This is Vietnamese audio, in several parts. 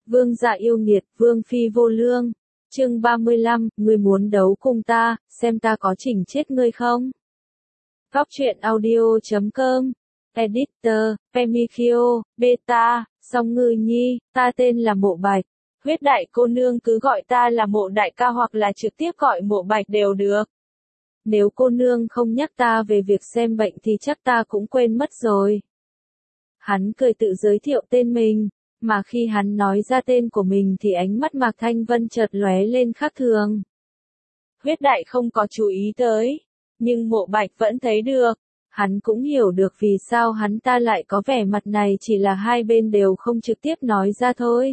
Vương dạ yêu nghiệt, vương phi vô lương. Chương 35, ngươi muốn đấu cùng ta, xem ta có chỉnh chết ngươi không? Góc truyện audio.com. Editor, Pemikio, Beta, Song Ngư Nhi, ta tên là Mộ Bạch. Huyết đại cô nương cứ gọi ta là Mộ đại ca hoặc là trực tiếp gọi Mộ Bạch đều được. Nếu cô nương không nhắc ta về việc xem bệnh thì chắc ta cũng quên mất rồi. Hắn cười tự giới thiệu tên mình, mà khi hắn nói ra tên của mình thì ánh mắt Mạc Thanh Vân chợt lóe lên khác thường. Huyết đại không có chú ý tới, nhưng Mộ Bạch vẫn thấy được. Hắn cũng hiểu được vì sao hắn ta lại có vẻ mặt này, chỉ là hai bên đều không trực tiếp nói ra thôi.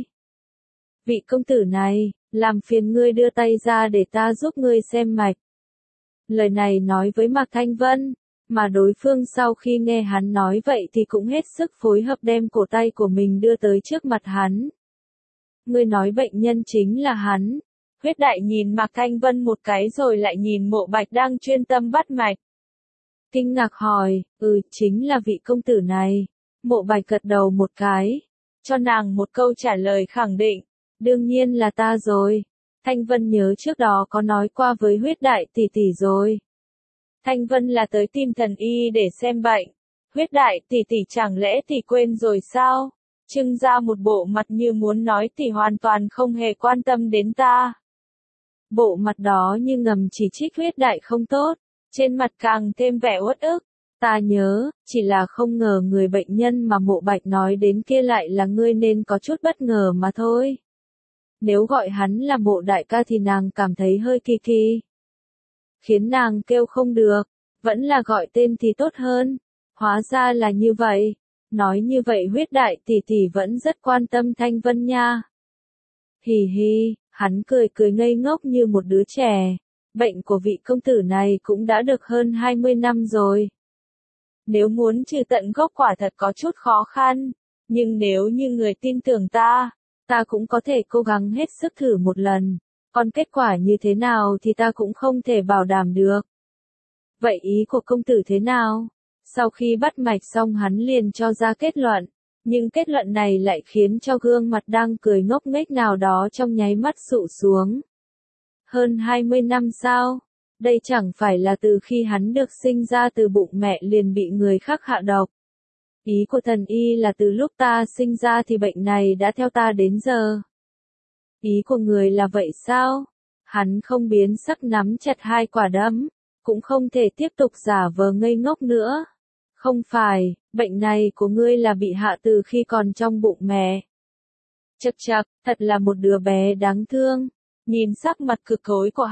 Vị công tử này, làm phiền ngươi đưa tay ra để ta giúp ngươi xem mạch. Lời này nói với Mạc Thanh Vân, mà đối phương sau khi nghe hắn nói vậy thì cũng hết sức phối hợp đem cổ tay của mình đưa tới trước mặt hắn. Ngươi nói bệnh nhân chính là hắn. Huyết đại nhìn Mạc Thanh Vân một cái rồi lại nhìn Mộ Bạch đang chuyên tâm bắt mạch. Kinh ngạc hỏi, chính là vị công tử này. Mộ Bạch gật đầu một cái, cho nàng một câu trả lời khẳng định, đương nhiên là ta rồi. Thanh Vân nhớ trước đó có nói qua với huyết đại tỷ tỷ rồi. Thanh Vân là tới tìm thần y để xem bệnh. Huyết đại tỷ tỷ chẳng lẽ tỷ quên rồi sao? Trưng ra một bộ mặt như muốn nói tỷ hoàn toàn không hề quan tâm đến ta. Bộ mặt đó như ngầm chỉ trích huyết đại không tốt, trên mặt càng thêm vẻ uất ức. Ta nhớ, chỉ là không ngờ người bệnh nhân mà Mộ Bạch nói đến kia lại là ngươi nên có chút bất ngờ mà thôi. Nếu gọi hắn là Mộ đại ca thì nàng cảm thấy hơi kỳ kỳ. Khiến nàng kêu không được, vẫn là gọi tên thì tốt hơn. Hóa ra là như vậy. Nói như vậy huyết đại tỷ tỷ vẫn rất quan tâm Thanh Vân nha. Hì hì, hắn cười cười ngây ngốc như một đứa trẻ. Bệnh của vị công tử này cũng đã được hơn 20 năm rồi. Nếu muốn trừ tận gốc quả thật có chút khó khăn, nhưng nếu như người tin tưởng ta cũng có thể cố gắng hết sức thử một lần. Còn kết quả như thế nào thì ta cũng không thể bảo đảm được. Vậy ý của công tử thế nào? Sau khi bắt mạch xong hắn liền cho ra kết luận, nhưng kết luận này lại khiến cho gương mặt đang cười ngốc nghếch nào đó trong nháy mắt sụ xuống. Hơn 20 năm sao? Đây chẳng phải là từ khi hắn được sinh ra từ bụng mẹ liền bị người khác hạ độc. Ý của thần y là từ lúc ta sinh ra thì bệnh này đã theo ta đến giờ. Ý của người là vậy sao? Hắn không biến sắc nắm chặt hai quả đấm, cũng không thể tiếp tục giả vờ ngây ngốc nữa. Không phải, bệnh này của ngươi là bị hạ từ khi còn trong bụng mẹ. Chậc chậc, thật là một đứa bé đáng thương. Nhìn sắc mặt cực cối của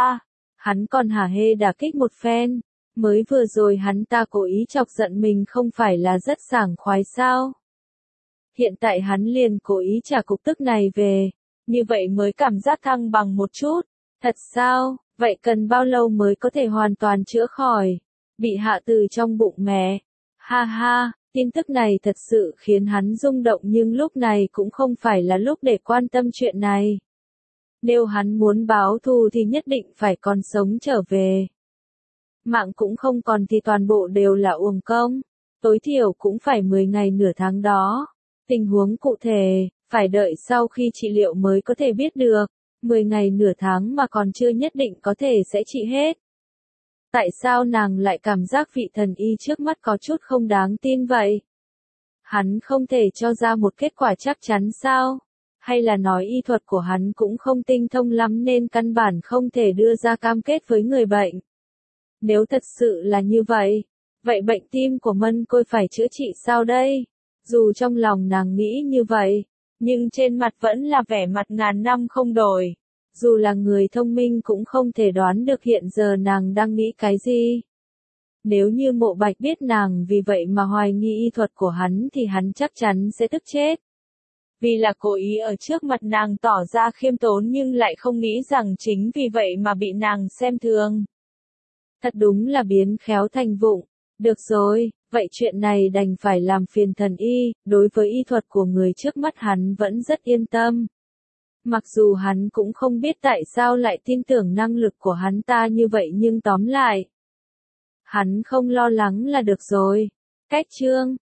hắn còn hả hê đả kích một phen. Mới vừa rồi hắn ta cố ý chọc giận mình không phải là rất sảng khoái sao? Hiện tại hắn liền cố ý trả cục tức này về. Như vậy mới cảm giác thăng bằng một chút. Thật sao? Vậy cần bao lâu mới có thể hoàn toàn chữa khỏi? Bị hạ từ trong bụng mẹ. Ha ha, tin tức này thật sự khiến hắn rung động nhưng lúc này cũng không phải là lúc để quan tâm chuyện này. Nếu hắn muốn báo thù thì nhất định phải còn sống trở về. Mạng cũng không còn thì toàn bộ đều là uổng công. Tối thiểu cũng phải 10 ngày nửa tháng đó. Tình huống cụ thể, phải đợi sau khi trị liệu mới có thể biết được. 10 ngày nửa tháng mà còn chưa nhất định có thể sẽ trị hết. Tại sao nàng lại cảm giác vị thần y trước mắt có chút không đáng tin vậy? Hắn không thể cho ra một kết quả chắc chắn sao? Hay là nói y thuật của hắn cũng không tinh thông lắm nên căn bản không thể đưa ra cam kết với người bệnh? Nếu thật sự là như vậy, vậy bệnh tim của Mân Côi phải chữa trị sao đây? Dù trong lòng nàng nghĩ như vậy, nhưng trên mặt vẫn là vẻ mặt ngàn năm không đổi. Dù là người thông minh cũng không thể đoán được hiện giờ nàng đang nghĩ cái gì. Nếu như Mộ Bạch biết nàng vì vậy mà hoài nghi y thuật của hắn thì hắn chắc chắn sẽ tức chết. Vì là cố ý ở trước mặt nàng tỏ ra khiêm tốn nhưng lại không nghĩ rằng chính vì vậy mà bị nàng xem thường. Thật đúng là biến khéo thành vụng. Được rồi, vậy chuyện này đành phải làm phiền thần y, đối với y thuật của người trước mắt hắn vẫn rất yên tâm. Mặc dù hắn cũng không biết tại sao lại tin tưởng năng lực của hắn ta như vậy nhưng tóm lại, hắn không lo lắng là được rồi. Cách chương